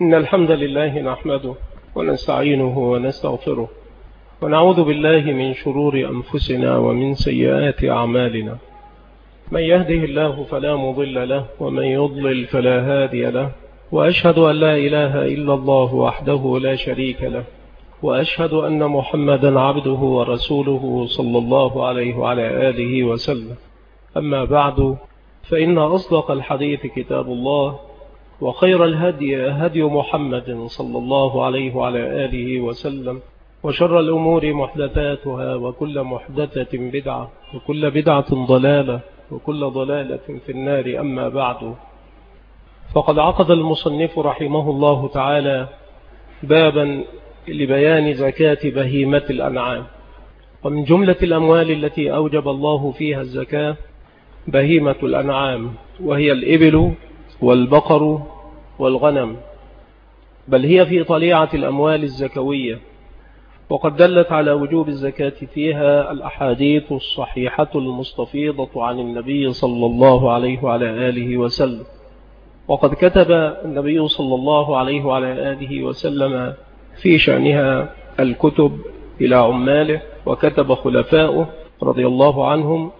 إن الحمد لله نحمده ونستعينه ونستغفره ونعوذ بالله من شرور أنفسنا ومن سيئات أعمالنا. من يهده الله فلا مضل له ومن يضلل فلا هادي له، وأشهد أن لا إله إلا الله وحده لا شريك له، وأشهد أن محمدا عبده ورسوله صلى الله عليه وعلى آله وسلم. أما بعد، فإن أصدق الحديث كتاب الله، وخير الهدي هدي محمد صلى الله عليه وعلى آله وسلم، وشر الأمور محدثاتها، وكل محدثة بدعة، وكل بدعة ضلالة، وكل ضلالة في النار. أما بعد، فقد عقد المصنف رحمه الله تعالى بابا لبيان زكاة بهيمة الأنعام. ومن جملة الأموال التي أوجب الله فيها الزكاة بهيمة الأنعام، وهي الإبل والبقر والغنم، بل هي في طليعة الأموال الزكوية. وقد دلت على وجوب الزكاة فيها الأحاديث الصحيحة المستفيضة عن النبي صلى الله عليه وعلى آله وسلم. وقد كتب النبي صلى الله عليه وعلى آله وسلم في شأنها الكتب إلى عماله، وكتب خلفاؤه رضي الله عنهم،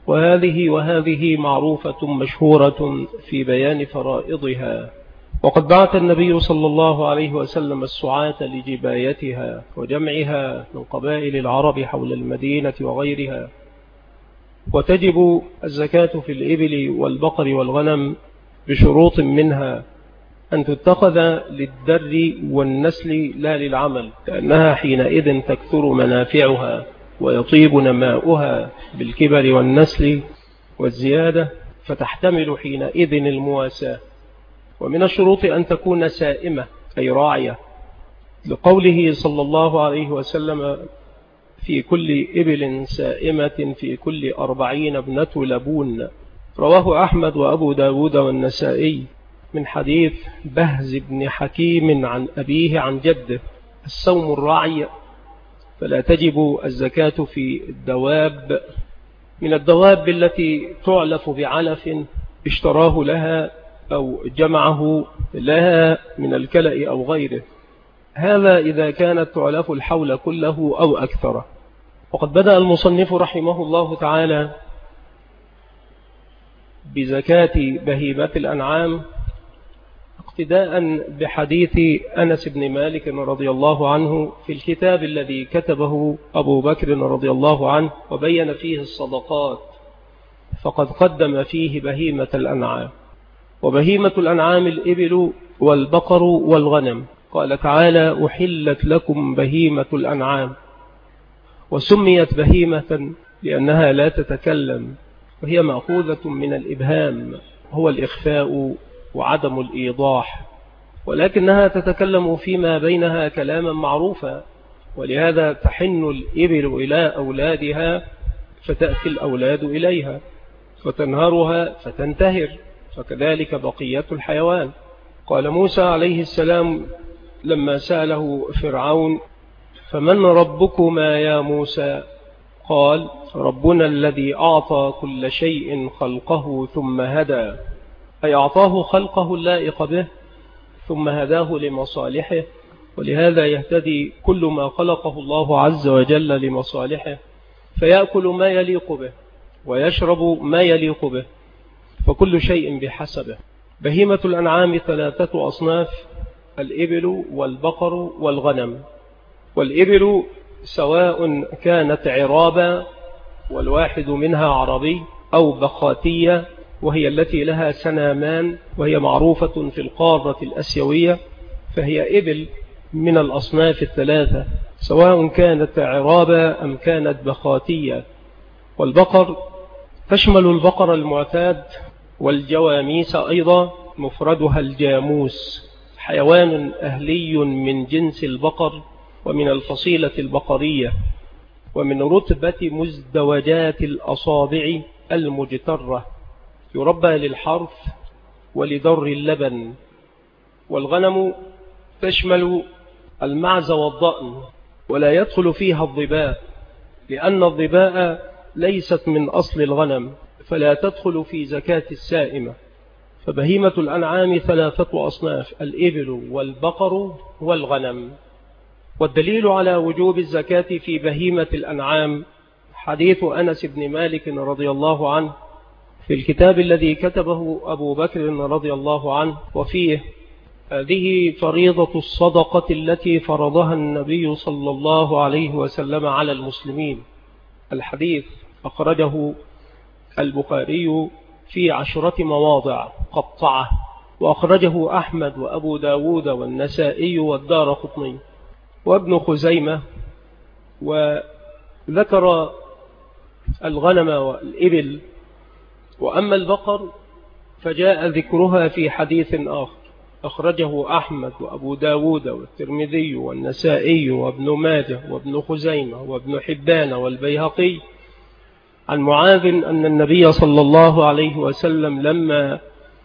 وهذه معروفة مشهورة في بيان فرائضها. وقد بعث النبي صلى الله عليه وسلم السعاة لجبايتها وجمعها من قبائل العرب حول المدينة وغيرها. وتجب الزكاة في الإبل والبقر والغنم بشروط، منها أن تتخذ للدر والنسل لا للعمل، لأنها حينئذ تكثر منافعها ويطيب نماؤها بالكبر والنسل والزيادة، فتحتمل حينئذ المواساة. ومن الشروط أن تكون سائمة أي راعية، لقوله صلى الله عليه وسلم: في كل إبل سائمة في كل 40 ابنة لبون. رواه أحمد وأبو داود والنسائي من حديث بهز بن حكيم عن أبيه عن جده: السوم الرعي. فلا تجب الزكاة في الدواب من الدواب التي تعلف بعلف اشتراه لها أو جمعه لها من الكلأ أو غيره، هذا إذا كانت تعلف الحول كله أو أكثر. وقد بدأ المصنف رحمه الله تعالى بزكاة بهيمة الأنعام اقتداء بحديث أنس بن مالك رضي الله عنه في الكتاب الذي كتبه أبو بكر رضي الله عنه وبين فيه الصدقات، فقد قدم فيه بهيمة الأنعام. وبهيمة الأنعام الإبل والبقر والغنم. قال تعالى: أحلت لكم بهيمة الأنعام. وسميت بهيمة لأنها لا تتكلم، وهي مأخوذة من الإبهام، هو الإخفاء وعدم الإيضاح، ولكنها تتكلم فيما بينها كلاما معروفا، ولهذا تحن الإبل إلى أولادها فتأتي الأولاد إليها، فتنهرها فتنتهر، فكذلك بقية الحيوان. قال موسى عليه السلام لما سأله فرعون: فمن ربكما يا موسى؟ قال: ربنا الذي أعطى كل شيء خلقه ثم هدى، أي أعطاه خلقه اللائق به ثم هداه لمصالحه. ولهذا يهتدي كل ما خلقه الله عز وجل لمصالحه، فيأكل ما يليق به ويشرب ما يليق به، فكل شيء بحسبه. بهيمة الأنعام 3 أصناف: الإبل والبقر والغنم. والإبل سواء كانت عرابا، والواحد منها عربي، أو بخاتية، وهي التي لها سنامان، وهي معروفة في القارة الأسيوية، فهي إبل من الأصناف 3 سواء كانت عرابا أم كانت بخاتية. والبقر تشمل البقر المعتاد والجواميس أيضا، مفردها الجاموس، حيوان أهلي من جنس البقر ومن الفصيلة البقرية، ومن رتبة مزدوجات الأصابع المجترة، يربى للحرث ولدر اللبن. والغنم تشمل المعز والضأن، ولا يدخل فيها الظباء، لأن الظباء ليست من أصل الغنم، فلا تدخل في زكاة السائمة. فبهيمة الأنعام 3 أصناف: الإبل والبقر والغنم. والدليل على وجوب الزكاة في بهيمة الأنعام حديث أنس بن مالك رضي الله عنه في الكتاب الذي كتبه أبو بكر رضي الله عنه، وفيه: هذه فريضة الصدقة التي فرضها النبي صلى الله عليه وسلم على المسلمين. الحديث أخرجه البخاري في 10 مواضع قطعة، وأخرجه أحمد وأبو داود والنسائي والدارقطني وابن خزيمة. وذكر الغنم والإبل. وأما البقر فجاء ذكرها في حديث آخر أخرجه أحمد وأبو داود والترمذي والنسائي وابن ماجه وابن خزيمة وابن حبان والبيهقي عن معاذ أن النبي صلى الله عليه وسلم لما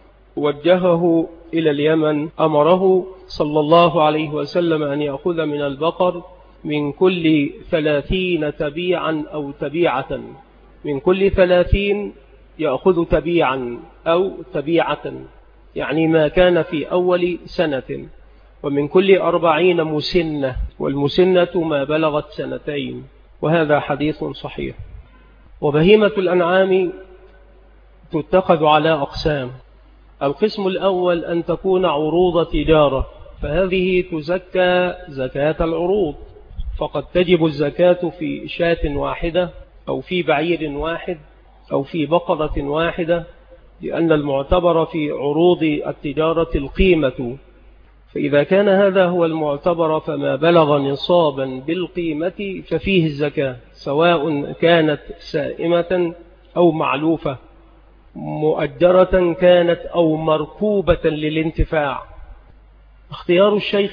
وجهه إلى اليمن أمره صلى الله عليه وسلم أن يأخذ من البقر من كل 30 تبيعا أو تبيعة، من كل 30 يأخذ تبيعا أو تبيعة، يعني ما كان في أول سنة، ومن كل 40 مسنة، والمسنة ما بلغت 2. وهذا حديث صحيح. وبهيمة الأنعام تتخذ على أقسام: القسم الأول أن تكون عروض تجارة، فهذه تزكى زكاة العروض، فقد تجب الزكاة في شاة واحدة أو في بعير واحد أو في بقرة واحدة، لأن المعتبر في عروض التجارة القيمة، فإذا كان هذا هو المعتبر فما بلغ نصابا بالقيمة ففيه الزكاة، سواء كانت سائمة أو معلوفة، مؤجرة كانت أو مركوبة للانتفاع. اختيار الشيخ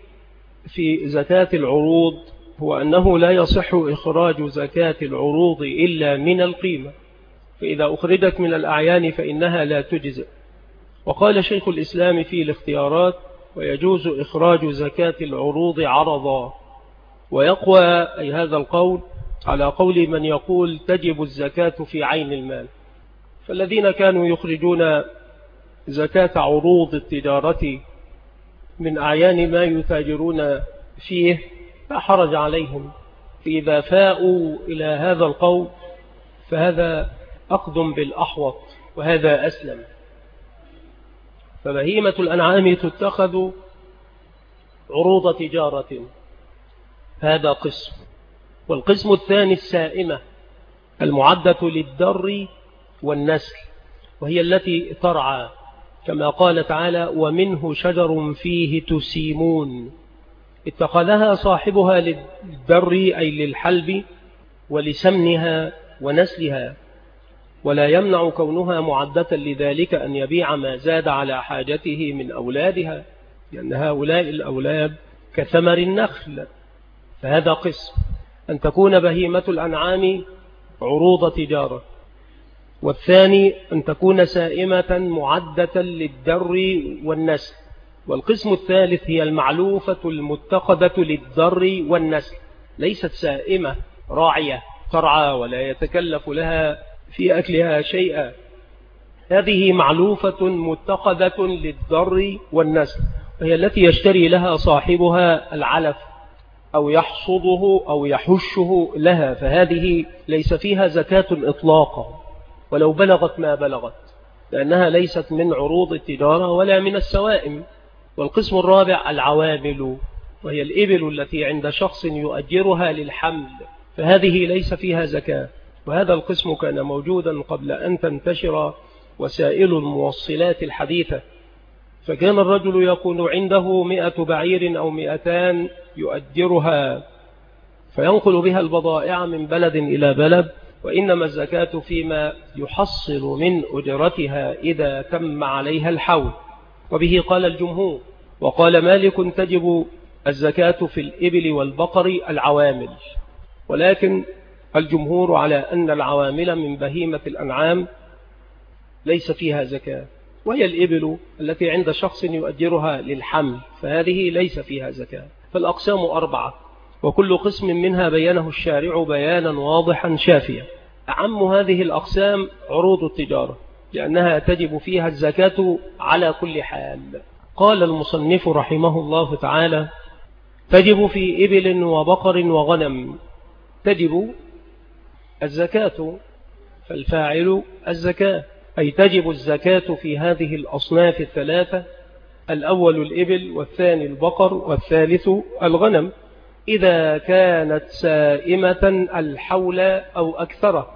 في زكاة العروض هو أنه لا يصح إخراج زكاة العروض إلا من القيمة، فإذا أخرجت من الأعيان فإنها لا تجزئ. وقال شيخ الإسلام في الاختيارات: ويجوز إخراج زكاة العروض عرضا. ويقوى أي هذا القول على قول من يقول تجب الزكاة في عين المال. فالذين كانوا يخرجون زكاة عروض التجارة من أعيان ما يتاجرون فيه لا حرج عليهم، فإذا فاءوا إلى هذا القول فهذا أخذ بالأحوط وهذا أسلم. فبهيمة الأنعام تتخذ عروض تجارة، هذا قسم. والقسم الثاني السائمة المعدة للدر والنسل، وهي التي ترعى، كما قال تعالى: ومنه شجر فيه تسيمون. اتخذها صاحبها للدر أي للحلب ولسمنها ونسلها، ولا يمنع كونها معدة لذلك أن يبيع ما زاد على حاجته من أولادها، لأن هؤلاء الأولاد كثمر النخل. فهذا قسم، أن تكون بهيمة الأنعام عروض تجارة. والثاني أن تكون سائمة معدة للدر والنسل. والقسم الثالث هي المعلوفة المتخذة للدر والنسل، ليست سائمة راعية ترعى ولا يتكلف لها في أكلها شيئا، هذه معلوفة متخذة للدر والنسل، وهي التي يشتري لها صاحبها العلف أو يحصده أو يحشه لها، فهذه ليس فيها زكاة إطلاقا ولو بلغت ما بلغت، لأنها ليست من عروض التجارة ولا من السوائم. والقسم الرابع العوامل، وهي الإبل التي عند شخص يؤجرها للحمل، فهذه ليس فيها زكاة. وهذا القسم كان موجودا قبل أن تنتشر وسائل الموصلات الحديثة، فكان الرجل يكون عنده 100 بعير أو 200 يؤجرها فينقل بها البضائع من بلد إلى بلد، وإنما الزكاة فيما يحصل من أجرتها إذا تم عليها الحول. وبه قال الجمهور. وقال مالك تجب الزكاة في الإبل والبقر العوامل، ولكن الجمهور على أن العوامل من بهيمة الأنعام ليس فيها زكاة، وهي الإبل التي عند شخص يؤجرها للحمل، فهذه ليس فيها زكاة. فالأقسام 4، وكل قسم منها بينه الشارع بيانا واضحا شافيا. أعم هذه الأقسام عروض التجارة، لأنها تجب فيها الزكاة على كل حال. قال المصنف رحمه الله تعالى: تجب في إبل وبقر وغنم. تجب الزكاة، فالفاعل الزكاة، أي تجب الزكاة في هذه الأصناف الثلاثة: الأول الإبل، والثاني البقر، والثالث الغنم، إذا كانت سائمة الحول أو أكثره.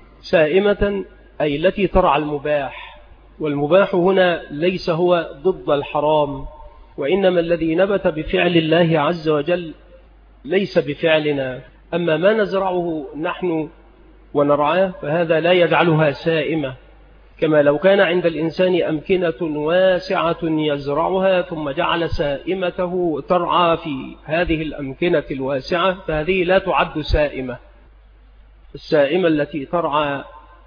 سائمة أي التي ترعى المباح، والمباح هنا ليس هو ضد الحرام، وإنما الذي نبت بفعل الله عز وجل ليس بفعلنا. أما ما نزرعه نحن ونرعاه فهذا لا يجعلها سائمة، كما لو كان عند الإنسان أمكنة واسعة يزرعها ثم جعل سائمته ترعى في هذه الأمكنة الواسعة، فهذه لا تعد سائمة. السائمة التي ترعى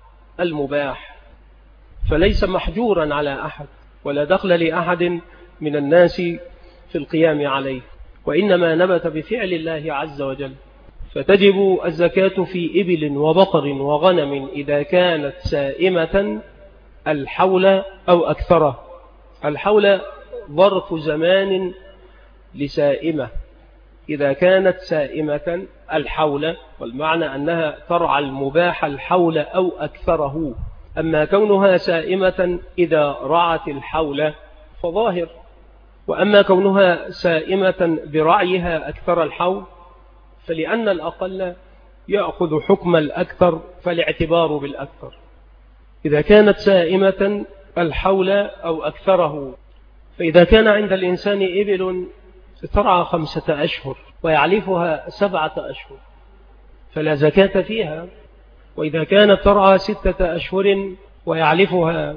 المباح، فليس محجورا على أحد ولا دخل لأحد من الناس في القيام عليه، وإنما نبت بفعل الله عز وجل. فتجب الزكاة في إبل وبقر وغنم إذا كانت سائمة الحول أو أكثره. الحول ظرف زمان لسائمة، إذا كانت سائمة الحول، والمعنى أنها ترعى المباح الحول أو أكثره. أما كونها سائمة إذا رعت الحول فظاهر، وأما كونها سائمة برعيها أكثر الحول فلأن الأقل يأخذ حكم الأكثر، فالاعتبار بالأكثر. إذا كانت سائمة الحول أو أكثره، فإذا كان عند الإنسان إبل ترعى 5 أشهر ويعلفها 7 أشهر فلا زكاة فيها، وإذا كانت ترعى 6 أشهر ويعلفها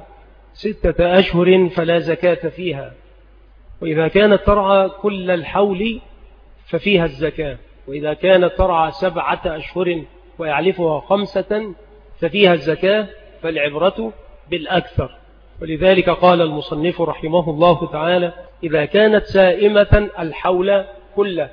6 أشهر فلا زكاة فيها، وإذا كانت ترعى كل الحول ففيها الزكاة، وإذا كانت ترعى 7 أشهر ويعلفها 5 ففيها الزكاة، فالعبرة بالأكثر. ولذلك قال المصنف رحمه الله تعالى: إذا كانت سائمة الحول كله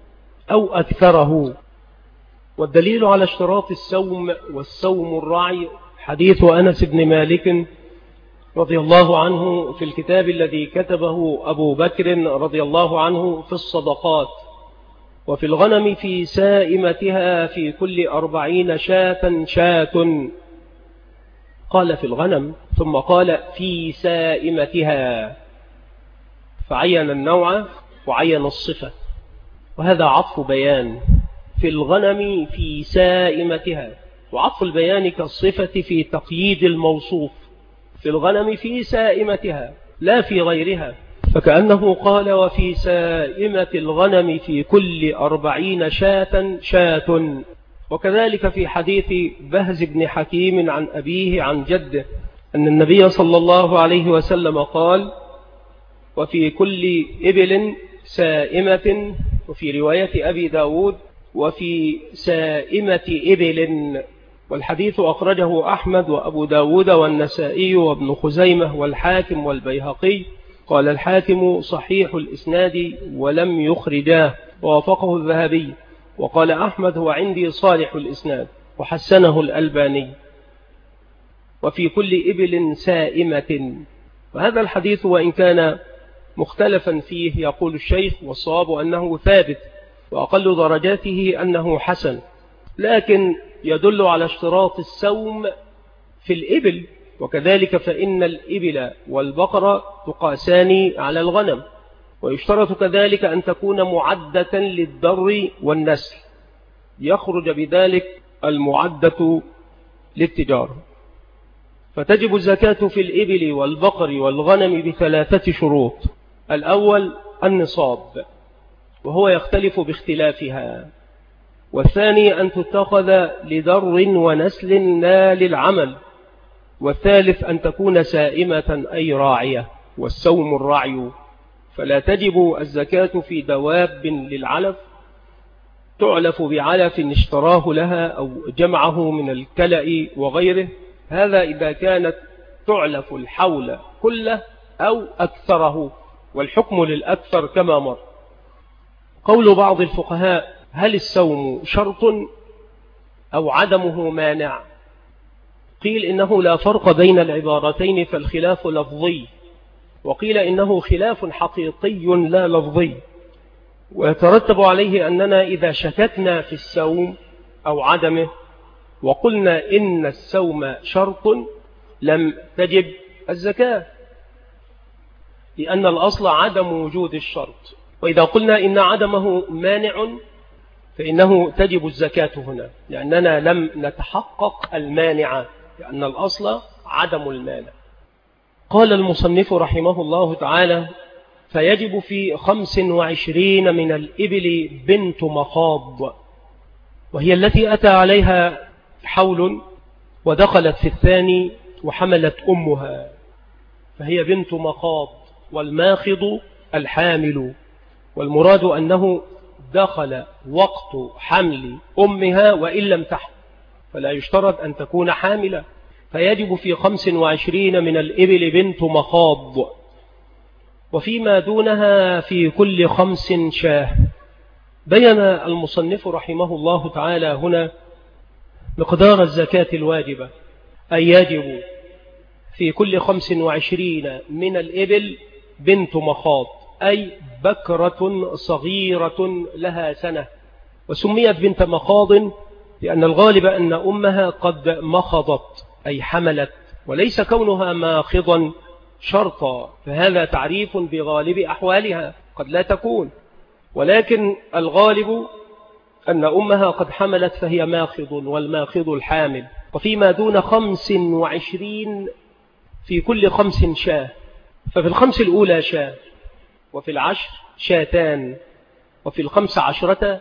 أو أكثره. والدليل على اشتراط السوم والسوم الرعي حديث أنس بن مالك رضي الله عنه في الكتاب الذي كتبه أبو بكر رضي الله عنه في الصدقات: وفي الغنم في سائمتها في كل 40 شاة شاة. قال في الغنم ثم قال في سائمتها، فعين النوع وعين الصفة، وهذا عطف بيان. في الغنم في سائمتها، وعطف البيان كالصفة في تقييد الموصوف. في الغنم في سائمتها لا في غيرها، فكأنه قال وفي سائمة الغنم في كل 40 شاة شاة. وكذلك في حديث بهز بن حكيم عن أبيه عن جده أن النبي صلى الله عليه وسلم قال: وفي كل إبل سائمة، وفي رواية أبي داود وفي سائمة إبل. والحديث أخرجه أحمد وأبو داود والنسائي وابن خزيمة والحاكم والبيهقي. قال الحاكم صحيح الإسناد ولم يخرجاه، ووافقه الذهبي. وقال أحمد هو عندي صالح الإسناد، وحسنه الألباني. وفي كل إبل سائمة. وهذا الحديث وإن كان مختلفا فيه يقول الشيخ، والصواب أنه ثابت، وأقل درجاته أنه حسن، لكن يدل على اشتراط السوم في الإبل. وكذلك فإن الإبل والبقرة تقاسان على الغنم، ويشترط كذلك أن تكون معدة للدر والنسل، يخرج بذلك المعدة للتجارة. فتجب الزكاة في الإبل والبقر والغنم ب3 شروط: الأول النصاب، وهو يختلف باختلافها، والثاني أن تتخذ لدر ونسل لا للعمل، والثالث أن تكون سائمة أي راعية، والسوم الرعي. فلا تجب الزكاة في دواب للعلف تعلف بعلف اشتراه لها أو جمعه من الكلأ وغيره، هذا إذا كانت تعلف الحول كله أو أكثره، والحكم للأكثر كما مر. قول بعض الفقهاء: هل السوم شرط أو عدمه مانع؟ قيل إنه لا فرق بين العبارتين فالخلاف لفظي، وقيل إنه خلاف حقيقي لا لفظي، ويترتب عليه أننا إذا شككنا في الصوم أو عدمه وقلنا إن الصوم شرط لم تجب الزكاة، لأن الأصل عدم وجود الشرط، وإذا قلنا إن عدمه مانع فإنه تجب الزكاة هنا، لأننا لم نتحقق المانع، لأن الأصل عدم المانع. قال المصنف رحمه الله تعالى: فيجب في 25 من الإبل بنت مخاض، وهي التي أتى عليها حول ودخلت في الثاني وحملت أمها، فهي بنت مخاض، والماخض الحامل، والمراد أنه دخل وقت حمل أمها وإن لم تحمل، فلا يشترط أن تكون حاملة. فيجب في 25 من الإبل بنت مخاض، وفيما دونها في كل 5 شاه. بين المصنف رحمه الله تعالى هنا مقدار الزكاة الواجبة، أي يجب في كل 25 من الإبل بنت مخاض، أي بكرة صغيرة لها سنة، وسميت بنت مخاض لأن الغالب أن أمها قد مخضت أي حملت، وليس كونها ماخضا شرطا، فهذا تعريف بغالب أحوالها، قد لا تكون، ولكن الغالب أن أمها قد حملت فهي ماخض، والماخض الحامل. وفيما دون 25 في كل 5 شاه، ففي 5 الأولى شاه، وفي 10 شاتان، وفي 15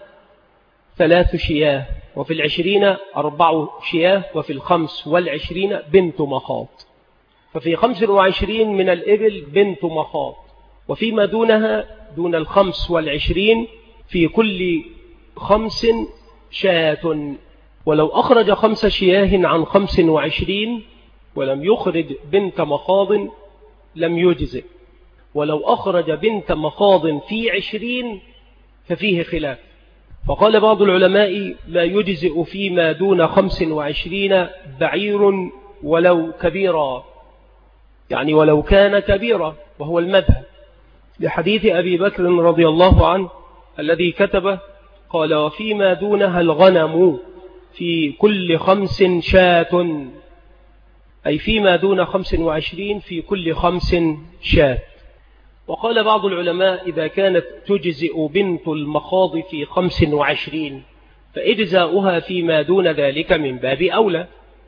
3 شياه، وفي 20 4 شياه، وفي 25 بنت مخاض. ففي 25 من الإبل بنت مخاض، وفيما دونها دون 25 في كل 5 شاة. ولو أخرج 5 شياه عن 25 ولم يخرج بنت مخاض لم يجزئ، ولو أخرج بنت مخاض في 20 ففيه خلاف، فقال بعض العلماء لا يجزئ فيما دون 25 بعير ولو كبيرا، يعني ولو كان كبيرا، وهو المذهب لحديث أبي بكر رضي الله عنه الذي كتبه، قال: وفيما دونها الغنم في كل 5 شاة، أي فيما دون 25 في كل 5 شاة. وقال بعض العلماء إذا كانت تجزئ بنت المخاض في 25 فإجزاؤها فيما دون ذلك من باب أولى،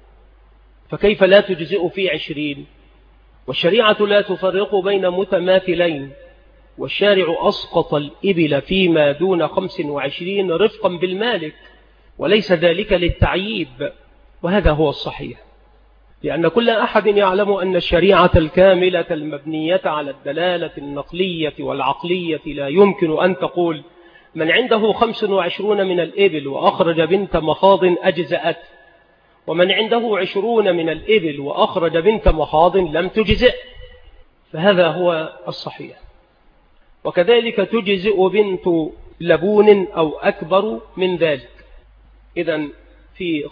فكيف لا تجزئ في 20؟ والشريعة لا تفرق بين متماثلين، والشارع أسقط الإبل فيما دون 25 رفقا بالمالك، وليس ذلك للتعييب، وهذا هو الصحيح، لأن كل أحد يعلم أن الشريعة الكاملة المبنية على الدلالة النقلية والعقلية لا يمكن أن تقول من عنده 25 من الإبل وأخرج بنت مخاض أجزأت، ومن عنده 20 من الإبل وأخرج بنت مخاض لم تجزئ، فهذا هو الصحيح. وكذلك تجزئ بنت لبون أو أكبر من ذلك. إذن في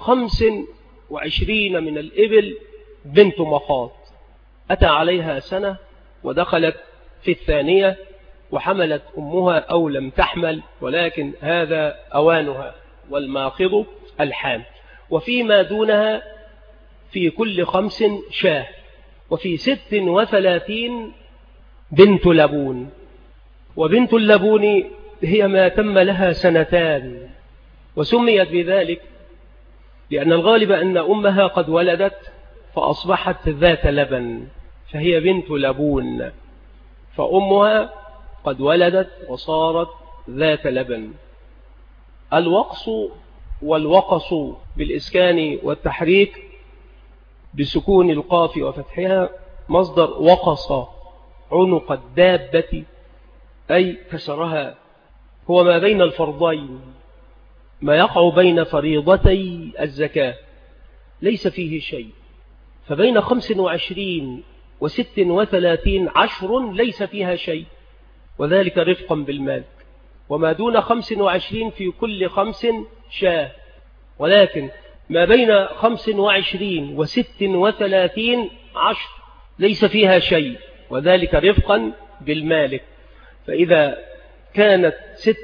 25 من الإبل بنت مخاض أتى عليها سنة ودخلت في الثانية وحملت أمها أو لم تحمل، ولكن هذا أوانها، والماخض الحامل. وفيما دونها في كل 5 شاه، وفي 36 بنت لبون. وبنت اللبون هي ما تم لها 2 سنين، وسميت بذلك لأن الغالب أن أمها قد ولدت فأصبحت ذات لبن، فهي بنت لبون، فأمها قد ولدت وصارت ذات لبن. الوقص والوقص بالإسكان والتحريك بسكون القاف وفتحها مصدر وقص عنق الدابة، أي كسرها، هو ما بين الفرضين، ما يقع بين فريضتي الزكاة ليس فيه شيء، فبين 25 و36 10 ليس فيها شيء، وذلك رفقا بالمال. وما دون 25 في كل 5 شاه، ولكن ما بين 25 و36 10 ليس فيها شيء، وذلك رفقا بالمالك. فإذا كانت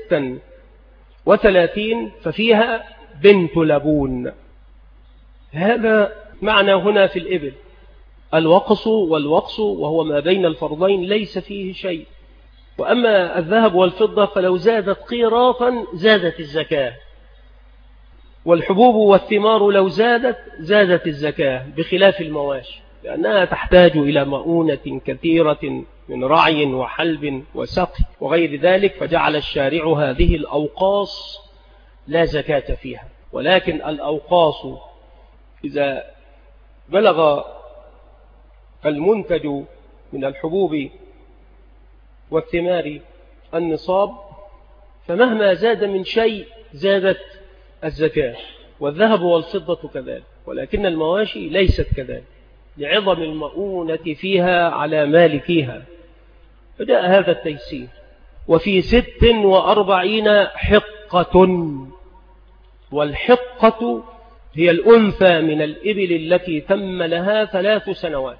36 ففيها بنت لبون. هذا معنى هنا في الإبل. الوقص والوقص وهو ما بين الفرضين ليس فيه شيء. وأما الذهب والفضة فلو زادت قيراطا زادت الزكاة، والحبوب والثمار لو زادت الزكاة، بخلاف المواشي لأنها تحتاج إلى مؤونة كثيرة من رعي وحلب وسقي وغير ذلك، فجعل الشارع هذه الأوقاص لا زكاة فيها. ولكن الأوقاص إذا بلغ المنتج من الحبوب والثمار النصاب فمهما زاد من شيء زادت الزكاة، والذهب والفضة كذلك. ولكن المواشي ليست كذلك لعظم المؤونة فيها على مالكيها، فجاء هذا التيسير. وفي 46 حقة، والحقة هي الأنثى من الإبل التي تم لها 3 سنوات،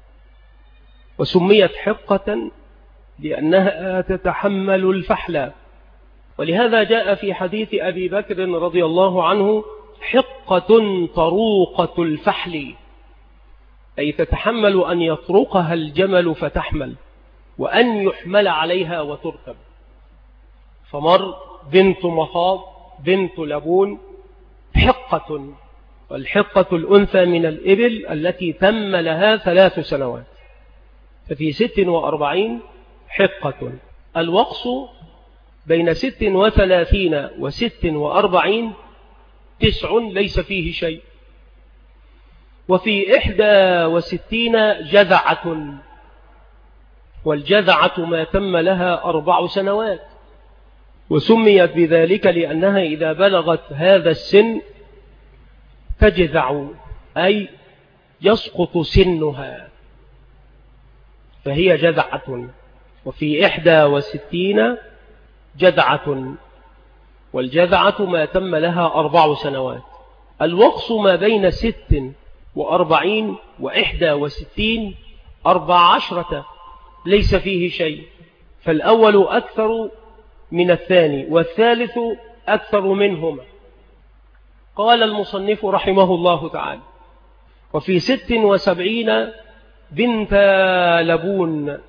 وسميت حقة لأنها تتحمل الفحل. ولهذا جاء في حديث أبي بكر رضي الله عنه حقة طروقة الفحل، أي تتحمل أن يطرقها الجمل فتحمل، وأن يحمل عليها وتركب. فمر بنت مخاض بنت لبون حقة، والحقة الأنثى من الإبل التي تم لها 3 سنوات. ففي 46 حقة. الوقص بين 36 و46 9 ليس فيه شيء. وفي 61 جذعة، والجذعة ما تم لها 4 سنوات، وسميت بذلك لأنها إذا بلغت هذا السن تجذع، أي يسقط سنها، فهي جذعة. وفي 61 جذعة، والجذعة ما تم لها 4 سنوات. الوقص ما بين 46 و61 14 ليس فيه شيء، فالأول أكثر من الثاني، والثالث أكثر منهما. قال المصنف رحمه الله تعالى: وفي 76 بنت لبون.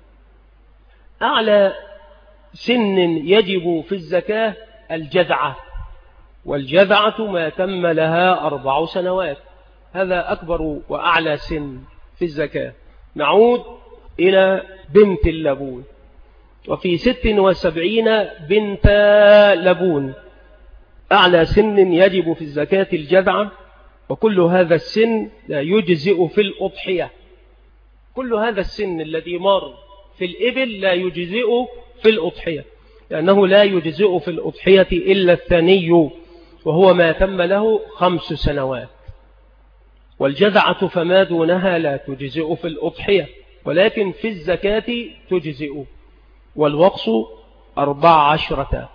أعلى سن يجب في الزكاة الجذعة، والجذعة ما تم لها 4 سنوات، هذا أكبر وأعلى سن في الزكاة. نعود إلى بنت اللبون. وفي 76 بنت لبون. أعلى سن يجب في الزكاة الجذعة، وكل هذا السن لا يجزئ في الأضحية. كل هذا السن الذي مر في الإبل لا يجزئ في الأضحية، لأنه لا يجزئ في الأضحية إلا الثاني، وهو ما تم له 5 سنوات. والجذعة فما دونها لا تجزئ في الأضحية، ولكن في الزكاة تجزئ. والوقص 14.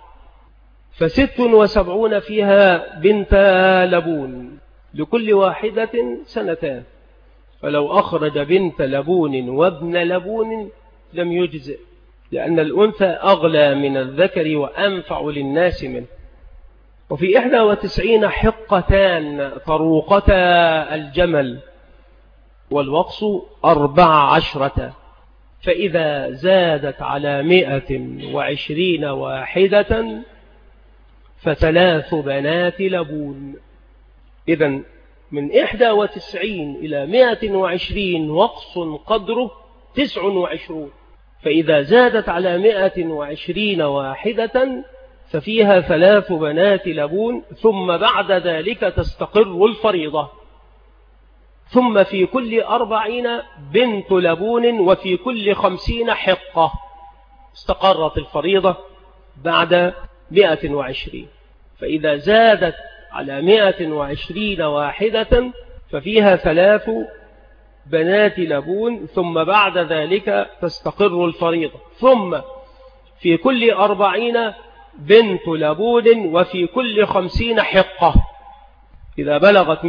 76 فيها بنت لبون، لكل واحدة 2 سنتان، فلو أخرج بنت لبون وابن لبون لم يجزئ، لأن الأنثى أغلى من الذكر وأنفع للناس منه. وفي 91 حقتان طروقتا الجمل، والوقص 14. فإذا زادت على 120 واحدة ف3 بنات لبون. إذن من 91 إلى 120 وقص قدره 29. فإذا زادت على 120 واحدة ففيها 3 بنات لبون، ثم بعد ذلك تستقر الفريضة. ثم في كل 40 بنت لبون، وفي كل 50 حقة. استقرت الفريضة بعد 120. فإذا زادت على 120 واحدة ففيها 3 بنات لبون، ثم بعد ذلك تستقر الفريضة. ثم في كل 40 بنت لبون، وفي كل 50 حقة. إذا بلغت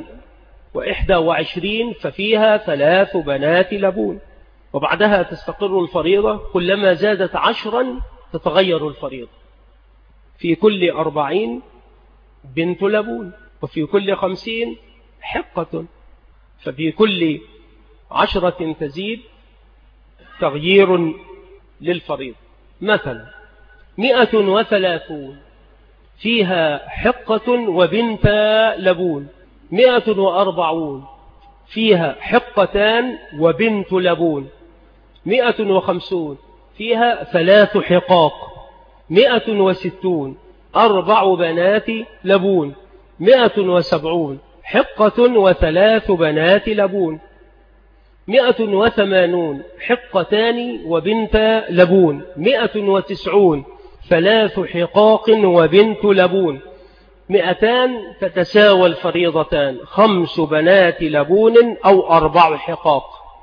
121 ففيها 3 بنات لبون، وبعدها تستقر الفريضة. كلما زادت 10 تتغير الفريضة. في كل 40 بنت لبون، وفي كل 50 حقة، ففي كل 10 تزيد تغيير للفريضة. مثلا 130 فيها حقة وبنت لبون، 140 فيها حقتان وبنت لبون، 150 فيها 3 حقاق، 160 4 بنات لبون، 170 حقة و3 بنات لبون، 180 حقتان وبنت لبون، 190 3 حقاق وبنت لبون، 200 تتساوى الفريضتان، 5 بنات لبون أو 4 حقاق،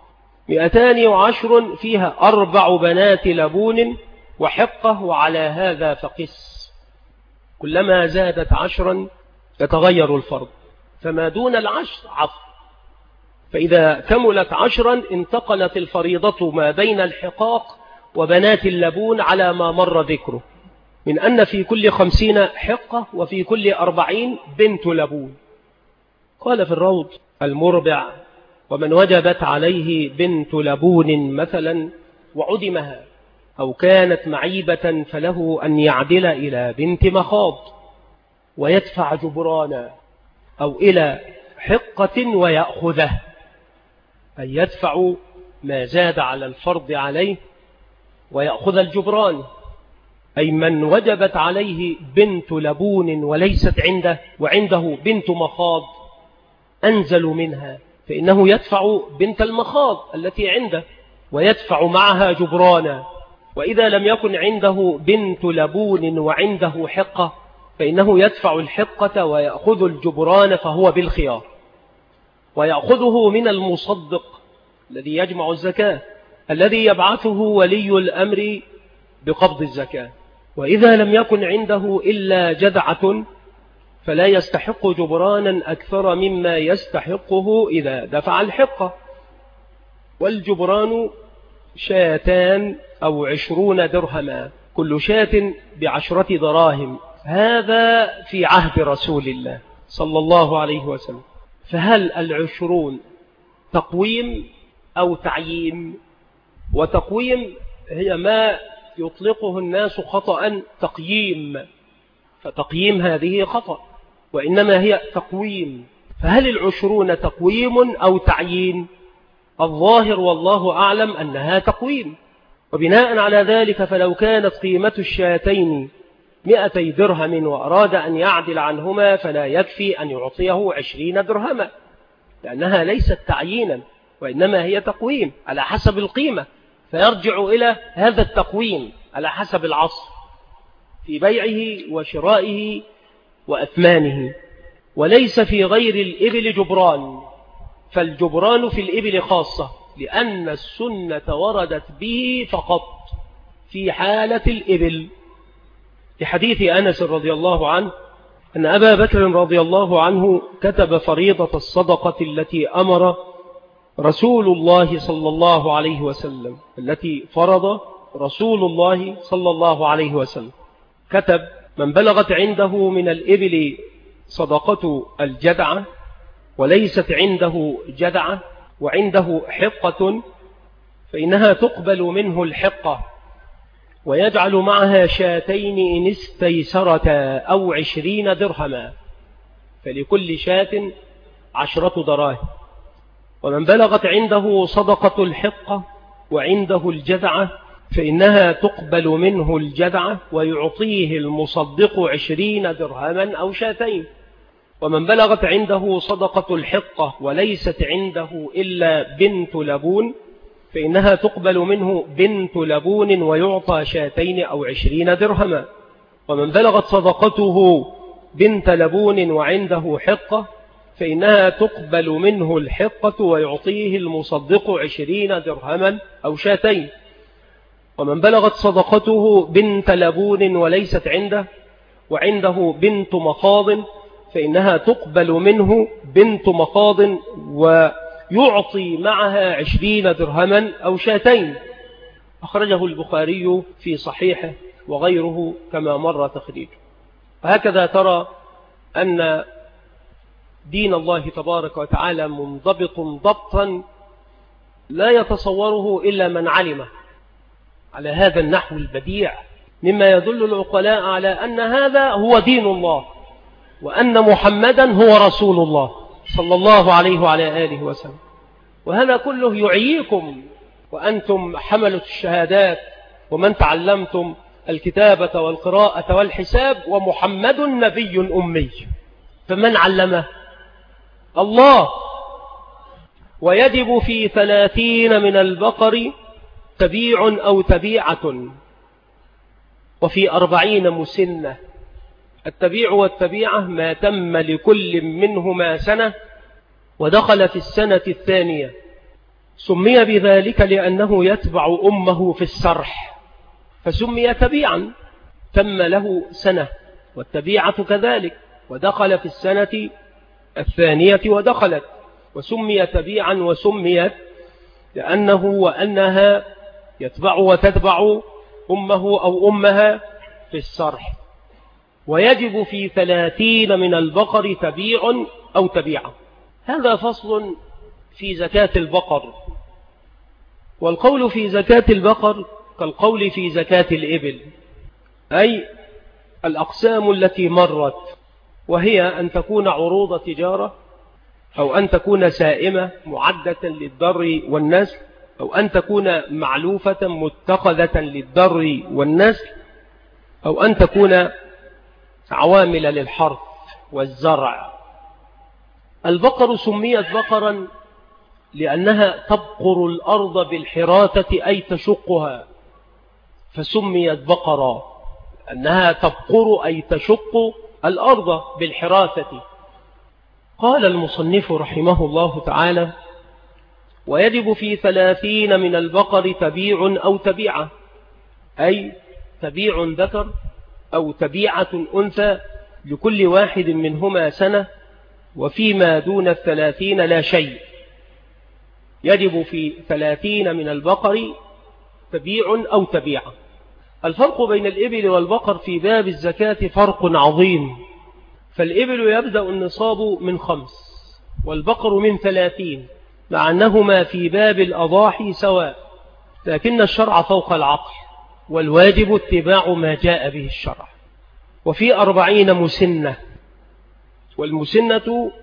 210 فيها 4 بنات لبون وحقة، وعلى هذا فقس. كلما زادت 10 يتغير الفرض، فما دون 10 عفو. فإذا كملت 10 انتقلت الفريضة ما بين الحقاق وبنات اللبون على ما مر ذكره، من أن في كل 50 حقة وفي كل 40 بنت لبون. قال في الروض المربع: ومن وجبت عليه بنت لبون مثلا وعدمها أو كانت معيبة فله أن يعدل إلى بنت مخاض ويدفع جبرانا، أو إلى حقة ويأخذه، أن يدفع ما زاد على الفرض عليه ويأخذ الجبران. أي من وجبت عليه بنت لبون وليست عنده وعنده بنت مخاض أنزل منها، فإنه يدفع بنت المخاض التي عنده ويدفع معها جبرانا. وإذا لم يكن عنده بنت لبون وعنده حقة فإنه يدفع الحقة ويأخذ الجبران، فهو بالخيار، ويأخذه من المصدق الذي يجمع الزكاة الذي يبعثه ولي الأمر بقبض الزكاة. وإذا لم يكن عنده إلا جذعة فلا يستحق جبرانا أكثر مما يستحقه إذا دفع الحقة. والجبران 2 أو 20 درهما، كل شاة ب10 دراهم. هذا في عهد رسول الله صلى الله عليه وسلم. فهل 20 تقويم أو تعيين؟ وتقويم هي ما يطلقه الناس خطأ تقييم، فتقييم هذه خطأ، وإنما هي تقويم. فهل 20 تقويم أو تعيين؟ الظاهر والله أعلم أنها تقويم. وبناء على ذلك فلو كانت قيمة الشاتين 200 درهم وأراد أن يعدل عنهما فلا يكفي أن يعطيه 20 درهما، لأنها ليست تعيينا وإنما هي تقويم على حسب القيمة، فيرجع إلى هذا التقويم على حسب العصر في بيعه وشرائه وأثمانه. وليس في غير الإبل جبران، فالجبران في الإبل خاصة، لأن السنة وردت به فقط في حالة الإبل. في حديث أنس رضي الله عنه أن أبا بكر رضي الله عنه كتب فريضة الصدقة التي أمر رسول الله صلى الله عليه وسلم، التي فرض رسول الله صلى الله عليه وسلم. كتب: من بلغت عنده من الإبل صدقة الجدعة وليست عنده جدعة وعنده حقة فإنها تقبل منه الحقة ويجعل معها 2 إن استيسرتا أو 20 درهما، فلكل شاة 10 دراهم. ومن بلغت عنده صدقة الحقة وعنده الجدعة فإنها تقبل منه الجدعة ويعطيه المصدق 20 درهما أو 2. ومن بلغت عنده صدقة الحقة وليست عنده إلا بنت لبون فإنها تقبل منه بنت لبون ويعطى 2 أو 20 درهما. ومن بلغت صدقته بنت لبون وعنده حقة فإنها تقبل منه الحقة ويعطيه المصدق 20 درهما أو 2. ومن بلغت صدقته بنت لبون وليست عنده وعنده بنت مخاض فإنها تقبل منه بنت مخاض ويعطي معها 20 درهما أو شاتين. أخرجه البخاري في صحيحه وغيره كما مر تخريجه. وهكذا ترى أن دين الله تبارك وتعالى منضبط ضبطا لا يتصوره إلا من علمه على هذا النحو البديع، مما يدل العقلاء على أن هذا هو دين الله، وأن محمدا هو رسول الله صلى الله عليه وعلى آله وسلم. وهذا كله يعييكم وأنتم حملة الشهادات ومن تعلمتم الكتابة والقراءة والحساب، ومحمد نبي أمي، فمن علمه؟ الله. ويجب في 30 من البقر تبيع أو تبيعة، وفي 40 مسنة. التبيع والتبيعة ما تم لكل منهما سنة ودخل في السنة الثانية، سمي بذلك لأنه يتبع أمه في السرح فسمي تبيعا، تم له سنة. والتبيعة كذلك، ودخل في السنة الثانية ودخلت، وسمي تبيعا وسميت لأنه وأنها يتبع وتتبع أمه أو أمها في السرح. ويجب في 30 من البقر تبيع أو تبيعة. هذا فصل في زكاة البقر. والقول في زكاة البقر كالقول في زكاة الإبل، أي الأقسام التي مرت، وهي أن تكون عروض تجارة، أو أن تكون سائمة معدة للضر والنسل، أو أن تكون معلوفة متخذة للضر والنسل، أو أن تكون عوامل للحرث والزرع. البقر سميت بقرا لأنها تبقر الأرض بالحراثة أي تشقها، فسميت بقرا أنها تبقر أي تشق الأرض بالحراثة. قال المصنف رحمه الله تعالى: ويجب في 30 من البقر تبيع أو تبيعة، أي تبيع ذكر أو تبيعة أنثى، لكل واحد منهما سنة، وفيما دون 30 لا شيء. يجب في 30 من البقر تبيع أو تبيعة. الفرق بين الإبل والبقر في باب الزكاة فرق عظيم، فالإبل يبدأ النصاب من 5 والبقر من 30، مع أنهما في باب الأضاحي سواء، لكن الشرع فوق العقل، والواجب اتباع ما جاء به الشرع. وفي 40 مسنة، والمسنة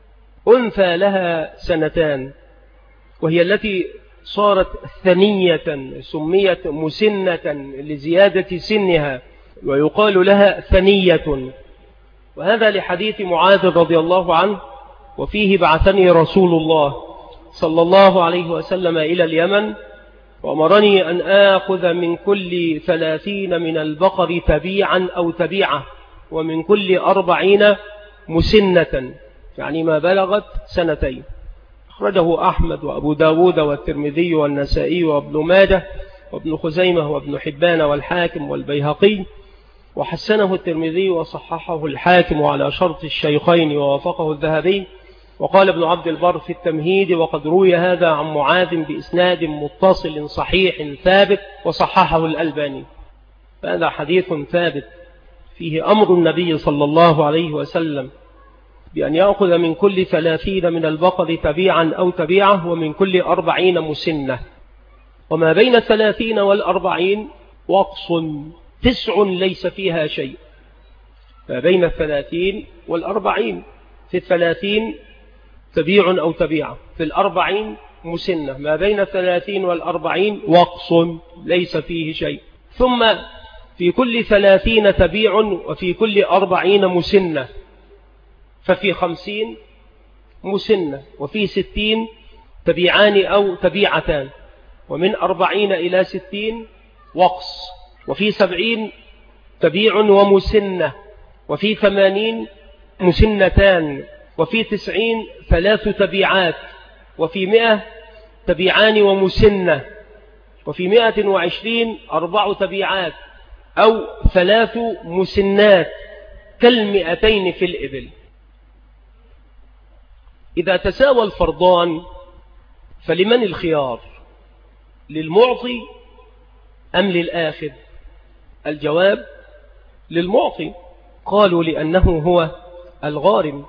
أنثى لها 2 سنين، وهي التي صارت ثنية، سميت مسنة لزيادة سنها، ويقال لها ثنية. وهذا لحديث معاذ رضي الله عنه، وفيه: بعثني رسول الله صلى الله عليه وسلم إلى اليمن، وأمرني أن آخذ من كل 30 من البقر تبيعا أو تبيعة، ومن كل 40 مسنة، يعني ما بلغت 2 سنين. أخرجه أحمد وأبو داود والترمذي والنسائي وابن ماجه وابن خزيمة وابن حبان والحاكم والبيهقي، وحسنه الترمذي وصححه الحاكم على شرط الشيخين ووافقه الذهبي. وقال ابن عبد البر في التمهيد: وقد روي هذا عن معاذ بإسناد متصل صحيح ثابت، وصححه الألباني. هذا حديث ثابت فيه أمر النبي صلى الله عليه وسلم بأن يأخذ من كل 30 من البقر تبيعا أو تبيعة، ومن كل 40 مسنة. وما بين 30 والأربعين وقص 9 ليس فيها شيء. ما بين 30 والأربعين، في 30 تبيع أو تبيعة، في 40 مسنة. ما بين 30 والأربعين وقص ليس فيه شيء. ثم في كل 30 تبيع، وفي كل 40 مسنة، ففي 50 مسنة، وفي 60 تبيعان أو تبيعتان، ومن 40 إلى 60 وقص، وفي 70 تبيع ومسنة، وفي 80 مسنتان، وفي 90 3 تبيعات، وفي 100 تبيعان ومسنة، وفي 120 4 تبيعات أو 3 مسنات، كال200 في الإبل. إذا تساوى الفرضان فلمن الخيار؟ للمعطي أم للآخذ؟ الجواب للمعطي. قالوا لأنه هو الغارم،